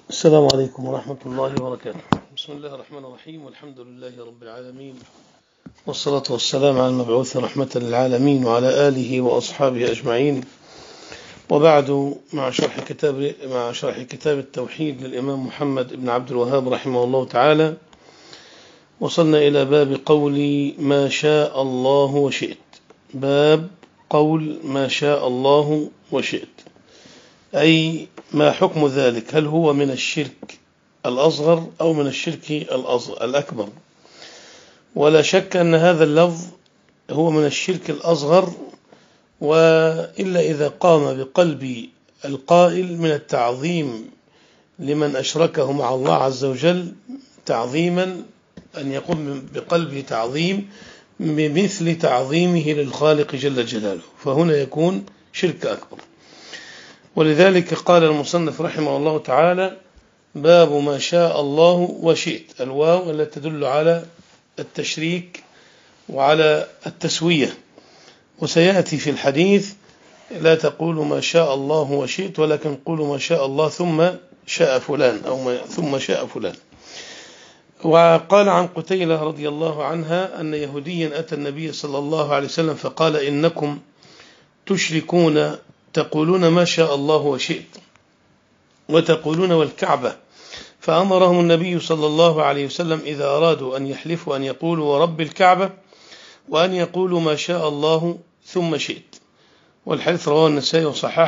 السلام عليكم ورحمة الله وبركاته. بسم الله الرحمن الرحيم، والحمد لله رب العالمين، والصلاة والسلام على المبعوث رحمة للعالمين وعلى آله وأصحابه أجمعين. وبعد، مع شرح كتاب التوحيد للإمام محمد بن عبد الوهاب رحمه الله تعالى، وصلنا إلى باب قول ما شاء الله وشئت. باب قول ما شاء الله وشئت، أي ما حكم ذلك؟ هل هو من الشرك الأصغر أو من الشرك الأكبر؟ ولا شك أن هذا اللفظ هو من الشرك الأصغر، وإلا إذا قام بقلب القائل من التعظيم لمن أشركه مع الله عز وجل تعظيما، أن يقوم بقلبه تعظيم بمثل تعظيمه للخالق جل جلاله، فهنا يكون شرك أكبر. ولذلك قال المصنف رحمه الله تعالى: باب ما شاء الله وشئت. الواو التي تدل على التشريك وعلى التسوية، وسيأتي في الحديث لا تقولوا ما شاء الله وشئت، ولكن قولوا ما شاء الله ثم شاء فلان، أو ثم شاء فلان. وقال عن قتيلة رضي الله عنها أن يهوديا أتى النبي صلى الله عليه وسلم فقال: إنكم تشركون تقولون ما شاء الله وشئت وتقولون والكعبة. فأمرهم النبي صلى الله عليه وسلم إذا أرادوا أن يحلفوا أن يقولوا ورب الكعبة، وأن يقولوا ما شاء الله ثم شئت. والحديث رواه النسائي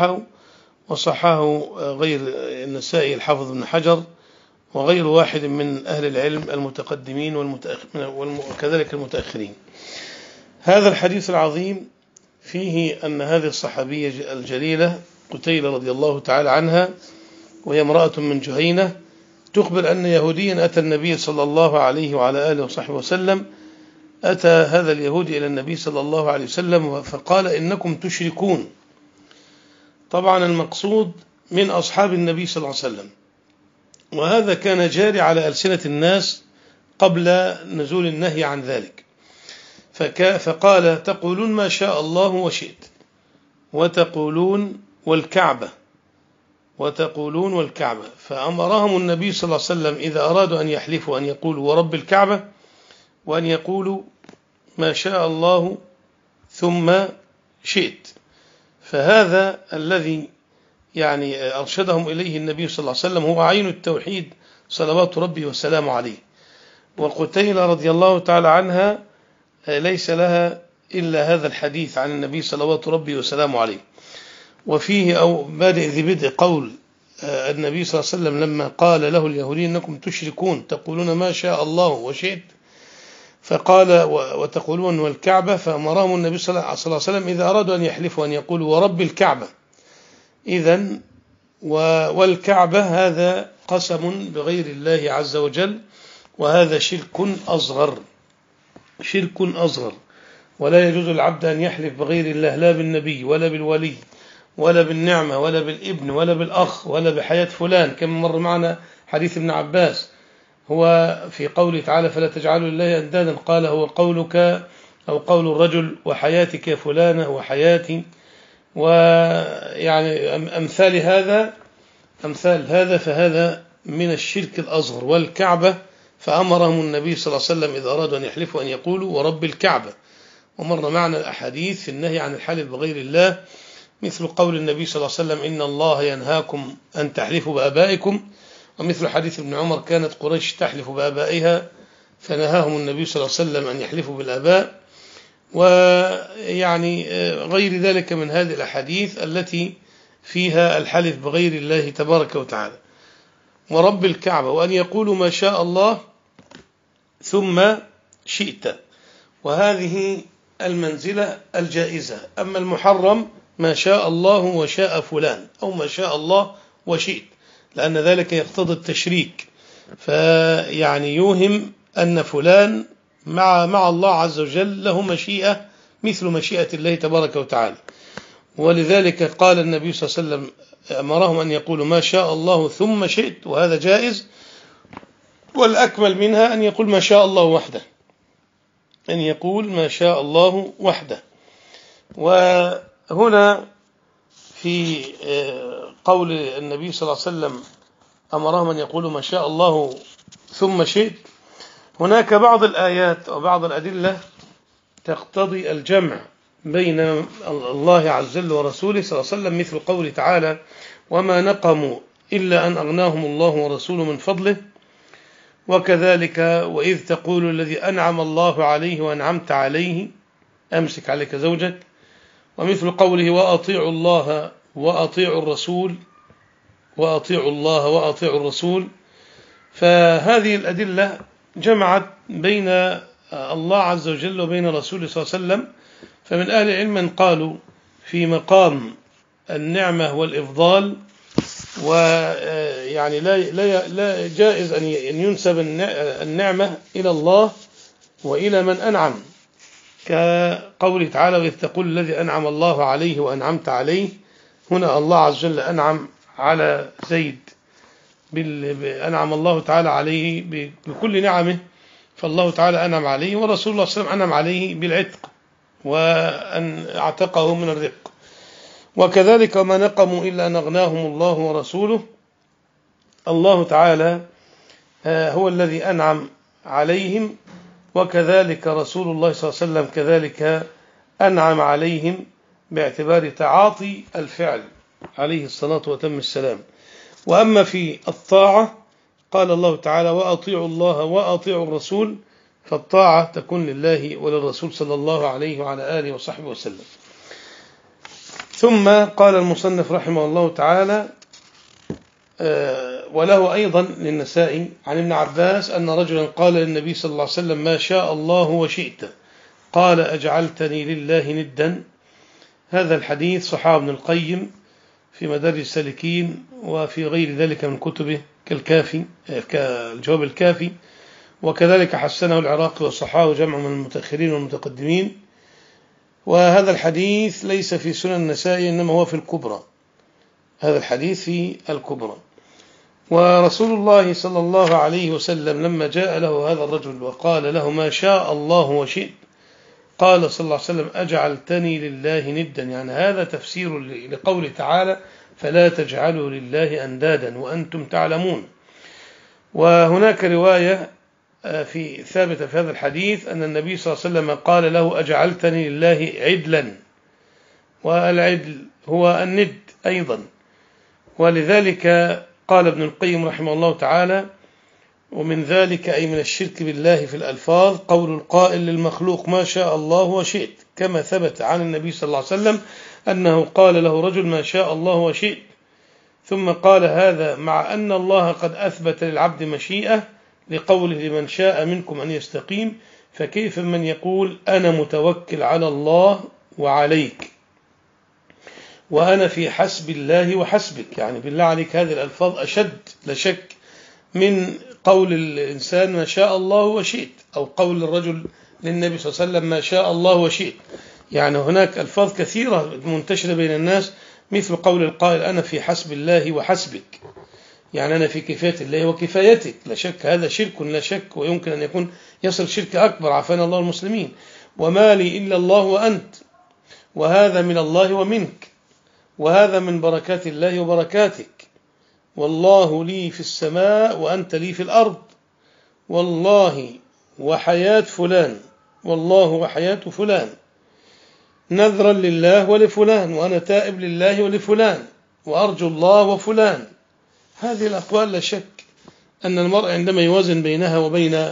وصححه غير النسائي الحافظ بن حجر وغير واحد من أهل العلم المتقدمين وكذلك المتأخرين. هذا الحديث العظيم فيه أن هذه الصحابية الجليلة قتيلة رضي الله تعالى عنها، وهي امرأة من جهينة، تخبر أن يهوديا أتى النبي صلى الله عليه وعلى آله وصحبه وسلم. أتى هذا اليهودي إلى النبي صلى الله عليه وسلم فقال: إنكم تشركون. طبعا المقصود من أصحاب النبي صلى الله عليه وسلم، وهذا كان جاري على ألسنة الناس قبل نزول النهي عن ذلك. فقال: تقولون ما شاء الله وشئت وتقولون والكعبة فأمرهم النبي صلى الله عليه وسلم إذا أرادوا أن يحلفوا أن يقولوا ورب الكعبة، وأن يقولوا ما شاء الله ثم شئت. فهذا الذي أرشدهم إليه النبي صلى الله عليه وسلم هو عين التوحيد صلوات ربي وسلامه عليه. وقتيلة رضي الله تعالى عنها ليس لها إلا هذا الحديث عن النبي صلوات ربي وسلامه عليه. وفيه أو بادئ ذي بدء قول النبي صلى الله عليه وسلم لما قال له اليهودي: إنكم تشركون تقولون ما شاء الله وشئت، فقال: وتقولون والكعبة. فأمرهم النبي صلى الله عليه وسلم إذا أرادوا أن يحلفوا أن يقولوا ورب الكعبة. إذن والكعبة هذا قسم بغير الله عز وجل، وهذا شرك أصغر، ولا يجوز العبد أن يحلف بغير الله، لا بالنبي ولا بالولي ولا بالنعمة ولا بالابن ولا بالأخ ولا بحياة فلان، كما مر معنا حديث ابن عباس هو في قوله تعالى: فلا تجعلوا لله أندادا، قال: هو قولك أو قول الرجل وحياتك فلانة وحياتي، أمثال هذا فهذا من الشرك الأصغر. والكعبة فأمرهم النبي صلى الله عليه وسلم إذا أرادوا أن يحلفوا أن يقولوا ورب الكعبة. ومر معنا الأحاديث في النهي عن الحلف بغير الله، مثل قول النبي صلى الله عليه وسلم: إن الله ينهاكم أن تحلفوا بآبائكم. ومثل حديث ابن عمر: كانت قريش تحلف بآبائها فنهاهم النبي صلى الله عليه وسلم أن يحلفوا بالآباء. غير ذلك من هذه الأحاديث التي فيها الحلف بغير الله تبارك وتعالى. ورب الكعبة، وأن يقولوا ما شاء الله ثم شئت، وهذه المنزلة الجائزة. أما المحرم ما شاء الله وشاء فلان، أو ما شاء الله وشئت، لأن ذلك يقتضي التشريك، يوهم أن فلان مع الله عز وجل له مشيئة مثل مشيئة الله تبارك وتعالى. ولذلك قال النبي صلى الله عليه وسلم أمرهم أن يقولوا ما شاء الله ثم شئت، وهذا جائز. والأكمل منها أن يقول ما شاء الله وحده، وهنا في قول النبي صلى الله عليه وسلم أمرهم أن يقولوا ما شاء الله ثم شئت. هناك بعض الآيات أو بعض الأدلة تقتضي الجمع بين الله عز وجل ورسوله صلى الله عليه وسلم، مثل قوله تعالى وما نقموا إلا أن أغناهم الله ورسوله من فضله، وكذلك وإذ تقول الذي أنعم الله عليه وأنعمت عليه أمسك عليك زوجك، ومثل قوله وأطيعوا الله وأطيعوا الرسول، وأطيعوا الله وأطيعوا الرسول. فهذه الأدلة جمعت بين الله عز وجل وبين رسوله صلى الله عليه وسلم. فمن أهل العلم من قالوا في مقام النعمة والإفضال، ويعني لا جائز أن ينسب النعمة إلى الله وإلى من أنعم، كقوله تعالى وإذ تقول الذي أنعم الله عليه وأنعمت عليه. هنا الله عز وجل أنعم على زيد، أنعم الله تعالى عليه بكل نعمه، فالله تعالى أنعم عليه، ورسول الله صلى الله عليه وسلم أنعم عليه بالعتق وأن أعتقه من الرق. وكذلك ما نقموا إلا أن أغناهم الله ورسوله، الله تعالى هو الذي أنعم عليهم، وكذلك رسول الله صلى الله عليه وسلم كذلك أنعم عليهم باعتبار تعاطي الفعل عليه الصلاة وتم السلام. وأما في الطاعة قال الله تعالى وأطيعوا الله وأطيعوا الرسول، فالطاعة تكون لله وللرسول صلى الله عليه وعلى آله وصحبه وسلم. ثم قال المصنف رحمه الله تعالى وله أيضا للنسائي عن ابن عباس أن رجلا قال للنبي صلى الله عليه وسلم ما شاء الله وشئت، قال أجعلتني لله ندا. هذا الحديث صححه ابن القيم في مدارج السالكين وفي غير ذلك من كتبه كالكافي كالجواب الكافي، وكذلك حسنه العراقي وصححه جمع من المتأخرين والمتقدمين. وهذا الحديث ليس في سنن النسائي إنما هو في الكبرى، هذا الحديث في الكبرى. ورسول الله صلى الله عليه وسلم لما جاء له هذا الرجل وقال له ما شاء الله وشئت، قال صلى الله عليه وسلم أجعلتني لله ندا، يعني هذا تفسير لقول تعالى فلا تجعلوا لله أندادا وأنتم تعلمون. وهناك رواية في ثابتة في هذا الحديث أن النبي صلى الله عليه وسلم قال له أجعلتني لله عدلا، والعدل هو الند أيضا. ولذلك قال ابن القيم رحمه الله تعالى ومن ذلك أي من الشرك بالله في الألفاظ قول القائل للمخلوق ما شاء الله وشئت، كما ثبت عن النبي صلى الله عليه وسلم أنه قال له رجل ما شاء الله وشئت، ثم قال هذا مع أن الله قد أثبت للعبد مشيئة لقوله لمن شاء منكم أن يستقيم، فكيف من يقول أنا متوكل على الله وعليك وأنا في حسب الله وحسبك، يعني بالله عليك هذه الألفاظ أشد لا شك من قول الإنسان ما شاء الله وشئت، أو قول الرجل للنبي صلى الله عليه وسلم ما شاء الله وشئت. يعني هناك ألفاظ كثيرة منتشرة بين الناس مثل قول القائل أنا في حسب الله وحسبك، يعني أنا في كفاية الله وكفايتك. لا شك هذا شرك لا شك، ويمكن أن يكون يصل شرك أكبر عافانا الله المسلمين. وما لي إلا الله وأنت، وهذا من الله ومنك، وهذا من بركات الله وبركاتك، والله لي في السماء وأنت لي في الأرض، والله وحياة فلان، والله وحياة فلان، نذرا لله ولفلان، وأنا تائب لله ولفلان، وأرجو الله وفلان. هذه الأقوال لا شك أن المرء عندما يوازن بينها وبين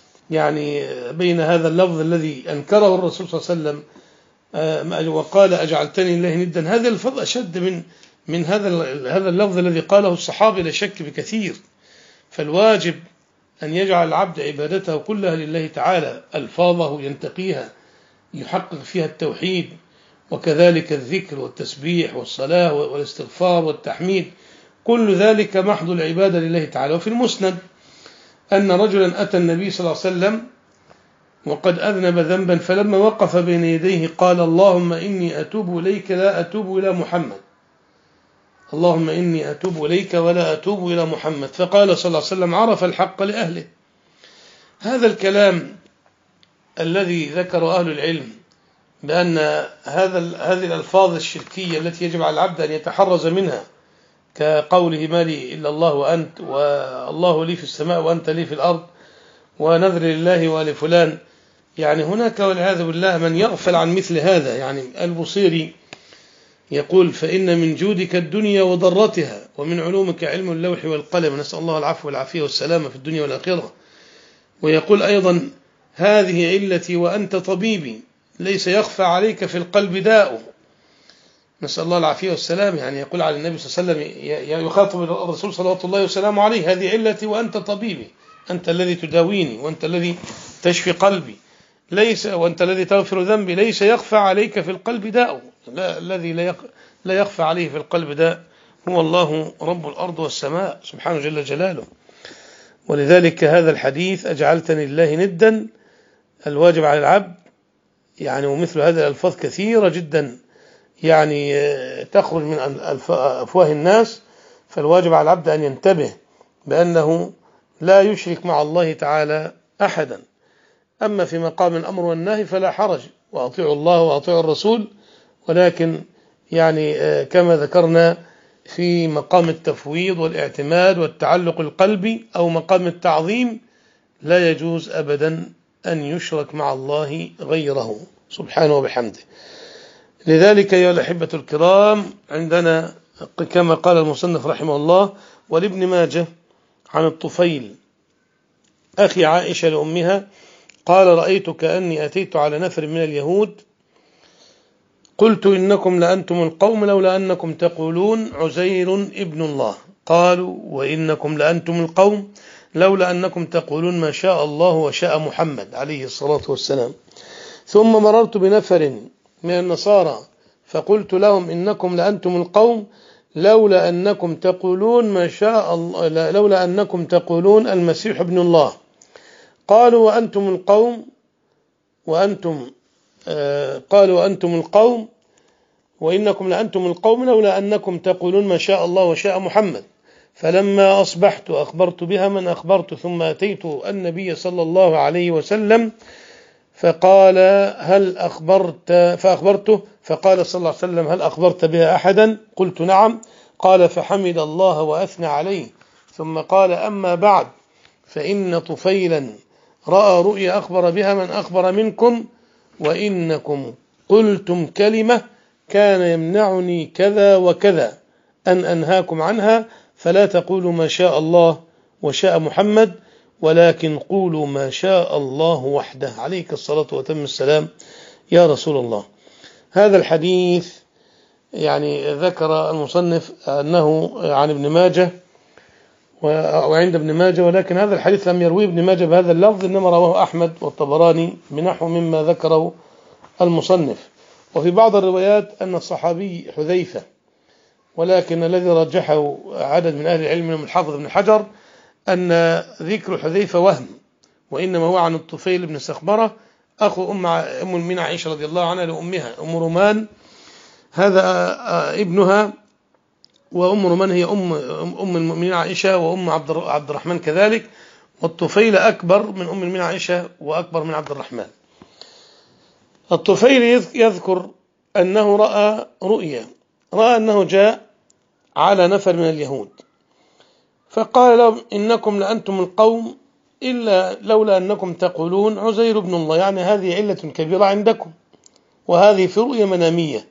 بين هذا اللفظ الذي أنكره الرسول صلى الله عليه وسلم وقال أجعلتني لله ندا، هذا الفضل أشد من هذا اللفظ الذي قاله الصحابي لا شك بكثير. فالواجب أن يجعل العبد عبادته كلها لله تعالى، ألفاظه ينتقيها يحقق فيها التوحيد، وكذلك الذكر والتسبيح والصلاة والاستغفار والتحميد، كل ذلك محض العبادة لله تعالى. وفي المسند أن رجلا أتى النبي صلى الله عليه وسلم وقد أذنب ذنبا، فلما وقف بين يديه قال اللهم إني أتوب إليك لا أتوب إلى محمد، اللهم إني أتوب إليك ولا أتوب إلى محمد. فقال صلى الله عليه وسلم عرف الحق لأهله. هذا الكلام الذي ذكر أهل العلم بأن هذه الألفاظ الشركية التي يجب على العبد أن يتحرز منها كقوله ما لي إلا الله وأنت، والله لي في السماء وأنت لي في الأرض، ونذر لله ولفلان. يعني هناك والعياذ بالله من يغفل عن مثل هذا. يعني البصيري يقول فإن من جودك الدنيا وضرتها، ومن علومك علم اللوح والقلم، نسأل الله العفو والعافية والسلامة في الدنيا والآخرة. ويقول أيضا هذه علتي وأنت طبيبي، ليس يخفى عليك في القلب داء، نسأل الله العافية والسلام. يعني يقول على النبي صلى الله عليه وسلم، يخاطب الرسول صلوات الله وسلامه عليه، هذه علتي وأنت طبيبي، أنت الذي تداويني، وأنت الذي تشفي قلبي، ليس وأنت الذي تغفر ذنبي، ليس يخفى عليك في القلب داء. الذي لا يخفى عليه في القلب داء هو الله رب الأرض والسماء سبحانه جل جلاله. ولذلك هذا الحديث أجعلتني لله ندا الواجب على العبد، يعني ومثل هذه الألفاظ كثيرة جدا يعني تخرج من أفواه الناس. فالواجب على العبد أن ينتبه بأنه لا يشرك مع الله تعالى أحدا. أما في مقام الأمر والنهي فلا حرج، وأطيعوا الله وأطيعوا الرسول. ولكن يعني كما ذكرنا في مقام التفويض والاعتماد والتعلق القلبي أو مقام التعظيم لا يجوز أبدا أن يشرك مع الله غيره سبحانه وبحمده. لذلك يا الأحبة الكرام عندنا كما قال المصنف رحمه الله: ولابن ماجه عن الطفيل أخي عائشة لأمها قال: رأيت كأني أتيت على نفر من اليهود، قلت إنكم لأنتم القوم لولا أنكم تقولون عزير ابن الله. قالوا: وإنكم لأنتم القوم لولا أنكم تقولون ما شاء الله وشاء محمد عليه الصلاة والسلام. ثم مررت بنفر من النصارى فقلت لهم: إنكم لأنتم القوم لولا أنكم تقولون ما شاء الله، لولا أنكم تقولون المسيح ابن الله. قالوا: وأنتم القوم قالوا: وأنتم القوم وإنكم لأنتم القوم لولا أنكم تقولون ما شاء الله وشاء محمد. فلما أصبحت أخبرت بها من أخبرت، ثم أتيت النبي صلى الله عليه وسلم فقال: هل أخبرت؟ فأخبرته، فقال صلى الله عليه وسلم: هل أخبرت بها أحدا؟ قلت: نعم. قال: فحمد الله وأثنى عليه، ثم قال: أما بعد، فإن طفيلا رأى رؤيا أخبر بها من أخبر منكم، وإنكم قلتم كلمة كان يمنعني كذا وكذا أن أنهاكم عنها، فلا تقولوا ما شاء الله وشاء محمد، ولكن قولوا ما شاء الله وحده عليك الصلاة وتم السلام يا رسول الله. هذا الحديث يعني ذكر المصنف أنه عن ابن ماجه وعند ابن ماجه، ولكن هذا الحديث لم يرويه ابن ماجه بهذا اللفظ، إنما رواه أحمد والطبراني بنحو مما ذكره المصنف. وفي بعض الروايات أن الصحابي حذيفة، ولكن الذي رجحه عدد من أهل العلم منهم الحافظ ابن حجر أن ذكر حذيفة وهم، وإنما هو عن الطفيل بن سخبرة أخو أم المؤمنين عائشة رضي الله عنها لأمها أم رومان، هذا ابنها، وأم رومان هي أم المؤمنين عائشة وأم عبد الرحمن كذلك، والطفيل أكبر من أم المؤمنين عائشة وأكبر من عبد الرحمن. الطفيل يذكر أنه رأى رؤيا، رأى أنه جاء على نفر من اليهود فقال لهم: إنكم لأنتم القوم إلا لولا أنكم تقولون عزير ابن الله، يعني هذه علة كبيرة عندكم، وهذه في رؤيا منامية.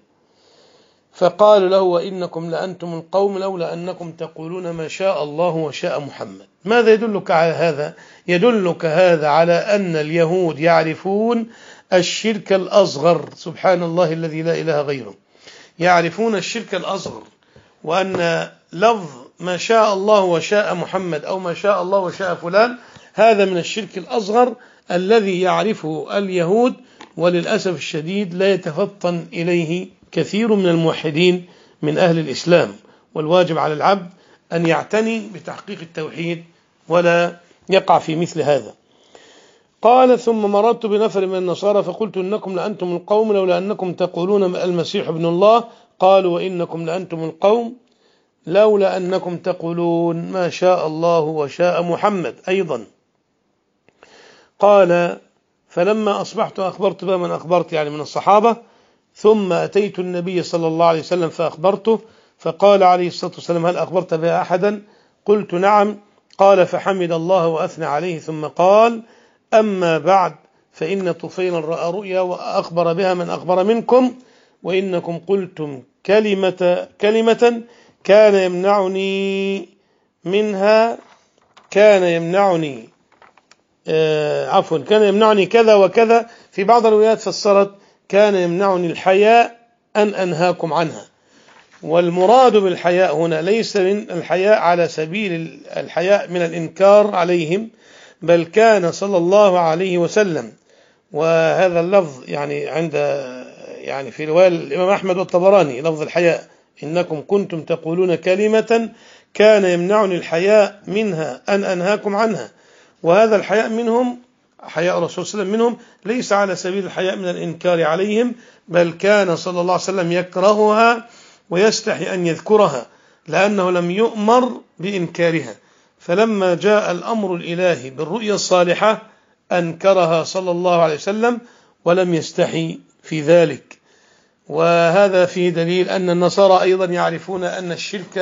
فقال له: وإنكم لأنتم القوم لولا أنكم تقولون ما شاء الله وشاء محمد. ماذا يدلك على هذا؟ يدلك هذا على أن اليهود يعرفون الشرك الأصغر، سبحان الله الذي لا إله غيره، يعرفون الشرك الأصغر، وأن لفظ ما شاء الله وشاء محمد أو ما شاء الله وشاء فلان هذا من الشرك الأصغر الذي يعرفه اليهود، وللأسف الشديد لا يتفطن إليه كثير من الموحدين من أهل الإسلام. والواجب على العبد أن يعتني بتحقيق التوحيد ولا يقع في مثل هذا. قال: ثم مررت بنفر من النصارى فقلت: إنكم لأنتم القوم لولا أنكم تقولون المسيح ابن الله. قالوا: وإنكم لأنتم القوم لولا أنكم تقولون ما شاء الله وشاء محمد أيضا. قال: فلما أصبحت أخبرت بها من أخبرت، يعني من الصحابة، ثم أتيت النبي صلى الله عليه وسلم فأخبرته، فقال عليه الصلاة والسلام: هل أخبرت بها أحدا؟ قلت: نعم. قال: فحمد الله وأثنى عليه، ثم قال: أما بعد، فإن طفيلا رأى رؤيا وأخبر بها من أخبر منكم، وإنكم قلتم كلمة كان يمنعني منها، كان يمنعني كذا وكذا. في بعض الروايات فسرت: كان يمنعني الحياء أن أنهاكم عنها. والمراد بالحياء هنا ليس من الحياء على سبيل الحياء من الإنكار عليهم، بل كان صلى الله عليه وسلم، وهذا اللفظ يعني في رواية الإمام أحمد والطبراني لفظ الحياء: إنكم كنتم تقولون كلمة كان يمنعني الحياء منها أن أنهاكم عنها. وهذا الحياء منهم، حياء الرسول صلى الله عليه وسلم منهم، ليس على سبيل الحياء من الإنكار عليهم، بل كان صلى الله عليه وسلم يكرهها ويستحي أن يذكرها، لأنه لم يؤمر بإنكارها. فلما جاء الأمر الإلهي بالرؤيا الصالحة أنكرها صلى الله عليه وسلم ولم يستحي في ذلك. وهذا فيه دليل أن النصارى أيضا يعرفون أن الشرك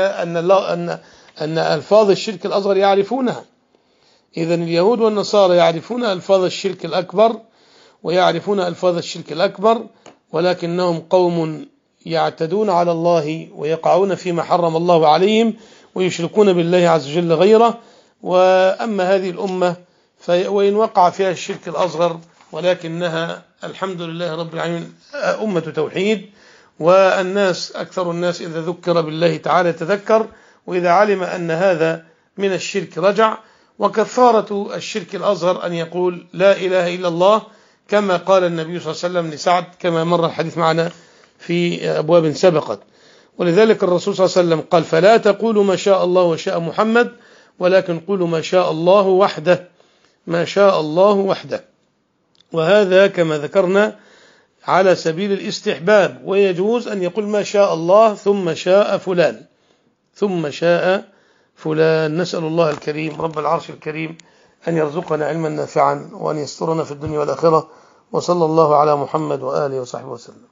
أن ألفاظ الشرك الأصغر يعرفونها. إذن اليهود والنصارى يعرفون ألفاظ الشرك الأكبر ويعرفون ألفاظ الشرك الأكبر، ولكنهم قوم يعتدون على الله ويقعون فيما حرم الله عليهم ويشركون بالله عز وجل غيره. وأما هذه الأمة وإن وقع فيها الشرك الأصغر ولكنها الحمد لله رب العالمين أمة توحيد، والناس أكثر الناس إذا ذكر بالله تعالى تذكر، وإذا علم أن هذا من الشرك رجع. وكفارة الشرك الأصغر أن يقول لا إله إلا الله، كما قال النبي صلى الله عليه وسلم لسعد، كما مر الحديث معنا في أبواب سبقت. ولذلك الرسول صلى الله عليه وسلم قال: فلا تقولوا ما شاء الله وشاء محمد، ولكن قولوا ما شاء الله وحده، ما شاء الله وحده. وهذا كما ذكرنا على سبيل الاستحباب، ويجوز أن يقول ما شاء الله ثم شاء فلان، ثم شاء فلان. نسأل الله الكريم رب العرش الكريم أن يرزقنا علما نافعا وأن يسترنا في الدنيا والآخرة. وصلى الله على محمد وآله وصحبه وسلم.